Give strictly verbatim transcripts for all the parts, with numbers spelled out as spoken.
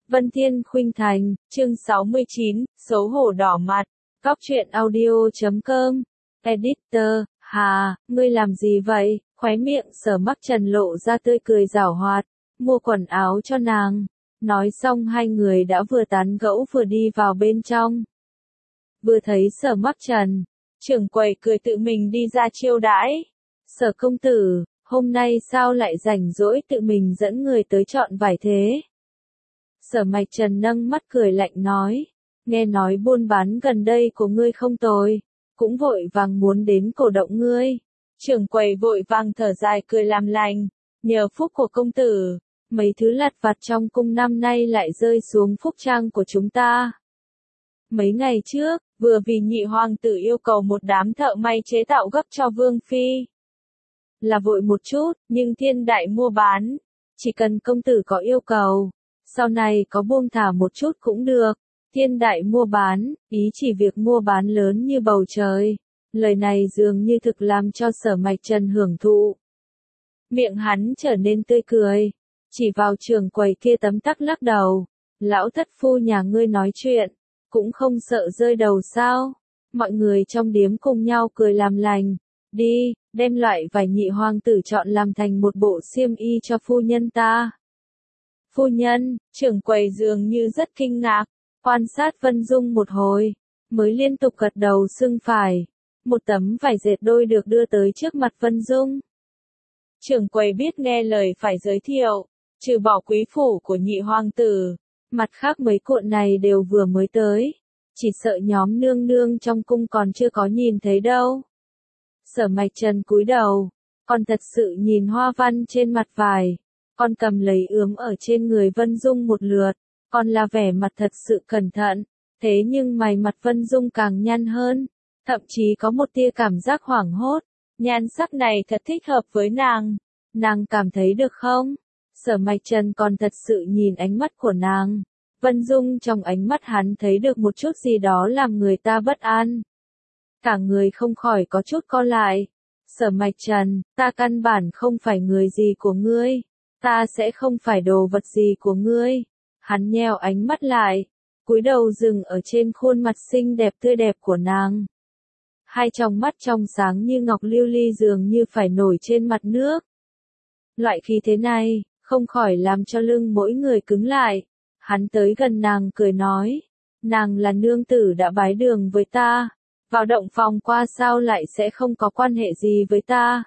Vân Thiên Khuynh Thành, chương sáu mươi chín, xấu hổ đỏ mặt. Cóc truyện audio chấm com. Editor, Hà, ngươi làm gì vậy? Khóe miệng Sở Mắc Trần lộ ra tươi cười giảo hoạt. Mua quần áo cho nàng. Nói xong hai người đã vừa tán gẫu vừa đi vào bên trong. Vừa thấy Sở Mắc Trần, trưởng quầy cười tự mình đi ra chiêu đãi. Sở công tử, hôm nay sao lại rảnh rỗi tự mình dẫn người tới chọn vải thế? Sở Mạch Trần nâng mắt cười lạnh nói, nghe nói buôn bán gần đây của ngươi không tồi, cũng vội vàng muốn đến cổ động ngươi. Trưởng quầy vội vàng thở dài cười làm lành, nhờ phúc của công tử, mấy thứ lặt vặt trong cung năm nay lại rơi xuống phúc trang của chúng ta. Mấy ngày trước, vừa vì nhị hoàng tử yêu cầu một đám thợ may chế tạo gấp cho Vương Phi. Là vội một chút, nhưng thiên đại mua bán, chỉ cần công tử có yêu cầu, sau này có buông thả một chút cũng được. Thiên đại mua bán, ý chỉ việc mua bán lớn như bầu trời. Lời này dường như thực làm cho Sở Mạch Trần hưởng thụ. Miệng hắn trở nên tươi cười, chỉ vào trưởng quầy kia tấm tắc lắc đầu. Lão thất phu nhà ngươi nói chuyện, cũng không sợ rơi đầu sao? Mọi người trong điếm cùng nhau cười làm lành. Đi, đem loại vải nhị hoàng tử chọn làm thành một bộ xiêm y cho phu nhân ta. Phu nhân, trưởng quầy dường như rất kinh ngạc, quan sát Vân Dung một hồi, mới liên tục gật đầu xưng phải. Một tấm vải dệt đôi được đưa tới trước mặt Vân Dung. Trưởng quầy biết nghe lời phải giới thiệu, trừ bỏ quý phủ của nhị hoàng tử, mặt khác mấy cuộn này đều vừa mới tới, chỉ sợ nhóm nương nương trong cung còn chưa có nhìn thấy đâu. Sở Mạch Trần cúi đầu, còn thật sự nhìn hoa văn trên mặt vải, còn cầm lấy ướm ở trên người Vân Dung một lượt, còn là vẻ mặt thật sự cẩn thận, thế nhưng mày mặt Vân Dung càng nhăn hơn, thậm chí có một tia cảm giác hoảng hốt, nhan sắc này thật thích hợp với nàng, nàng cảm thấy được không? Sở Mạch Trần còn thật sự nhìn ánh mắt của nàng, Vân Dung trong ánh mắt hắn thấy được một chút gì đó làm người ta bất an. Cả người không khỏi có chút co lại. Sở Mạch Trần, ta căn bản không phải người gì của ngươi, ta sẽ không phải đồ vật gì của ngươi. Hắn nheo ánh mắt lại, cúi đầu dừng ở trên khuôn mặt xinh đẹp tươi đẹp của nàng. Hai tròng mắt trong sáng như ngọc lưu ly dường như phải nổi trên mặt nước. Loại khí thế này, không khỏi làm cho lưng mỗi người cứng lại. Hắn tới gần nàng cười nói, nàng là nương tử đã bái đường với ta, vào động phòng qua sao lại sẽ không có quan hệ gì với ta.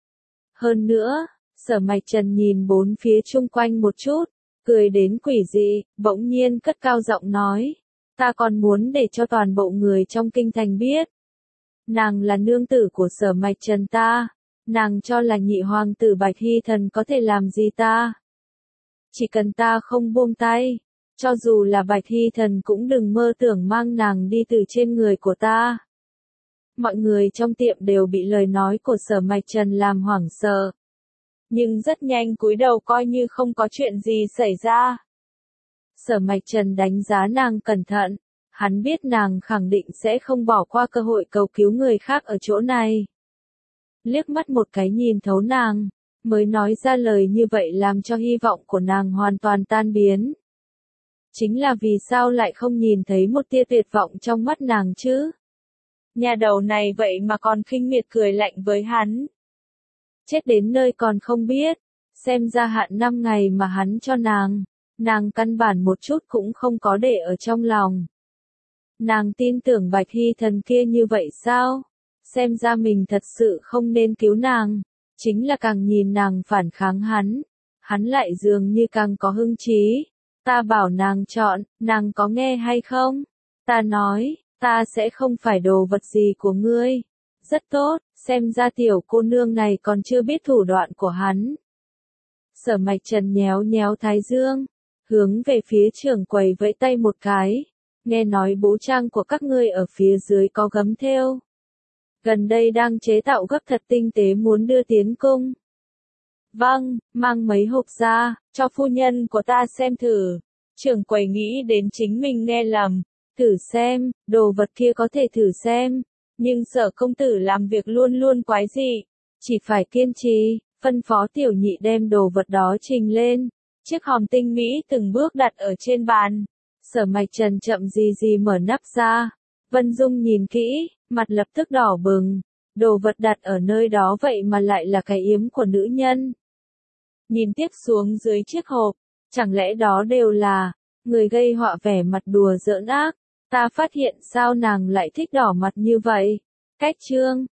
Hơn nữa, Sở Mạch Trần nhìn bốn phía chung quanh một chút, cười đến quỷ dị, bỗng nhiên cất cao giọng nói, ta còn muốn để cho toàn bộ người trong kinh thành biết. Nàng là nương tử của Sở Mạch Trần ta, nàng cho là nhị hoàng tử Bạch Hy Thần có thể làm gì ta. Chỉ cần ta không buông tay, cho dù là Bạch Hy Thần cũng đừng mơ tưởng mang nàng đi từ trên người của ta. Mọi người trong tiệm đều bị lời nói của Sở Mạch Trần làm hoảng sợ. Nhưng rất nhanh cúi đầu coi như không có chuyện gì xảy ra. Sở Mạch Trần đánh giá nàng cẩn thận, hắn biết nàng khẳng định sẽ không bỏ qua cơ hội cầu cứu người khác ở chỗ này. Liếc mắt một cái nhìn thấu nàng, mới nói ra lời như vậy làm cho hy vọng của nàng hoàn toàn tan biến. Chính là vì sao lại không nhìn thấy một tia tuyệt vọng trong mắt nàng chứ? Nhà đầu này vậy mà còn khinh miệt cười lạnh với hắn. Chết đến nơi còn không biết, xem ra hạn năm ngày mà hắn cho nàng, nàng căn bản một chút cũng không có để ở trong lòng. Nàng tin tưởng Bạch Hy Thần kia như vậy sao? Xem ra mình thật sự không nên cứu nàng, chính là càng nhìn nàng phản kháng hắn, hắn lại dường như càng có hưng trí. Ta bảo nàng chọn, nàng có nghe hay không? Ta nói, ta sẽ không phải đồ vật gì của ngươi. Rất tốt, xem ra tiểu cô nương này còn chưa biết thủ đoạn của hắn. Sở Mạch Trần nhéo nhéo thái dương, hướng về phía trưởng quầy vẫy tay một cái. Nghe nói bố trang của các ngươi ở phía dưới có gấm thêu. Gần đây đang chế tạo gấp thật tinh tế muốn đưa tiến cung. Vâng, mang mấy hộp ra, cho phu nhân của ta xem thử. Trưởng quầy nghĩ đến chính mình nghe lầm. Thử xem, đồ vật kia có thể thử xem. Nhưng Sở công tử làm việc luôn luôn quái dị. Chỉ phải kiên trì, phân phó tiểu nhị đem đồ vật đó trình lên. chiếc hòm tinh mỹ từng bước đặt ở trên bàn. Sở Mạch Trần chậm gì gì mở nắp ra. Vân Dung nhìn kỹ, mặt lập tức đỏ bừng. Đồ vật đặt ở nơi đó vậy mà lại là cái yếm của nữ nhân. Nhìn tiếp xuống dưới chiếc hộp, chẳng lẽ đó đều là người gây họa vẻ mặt đùa giỡn ác. Ta phát hiện sao nàng lại thích đỏ mặt như vậy. Cách chương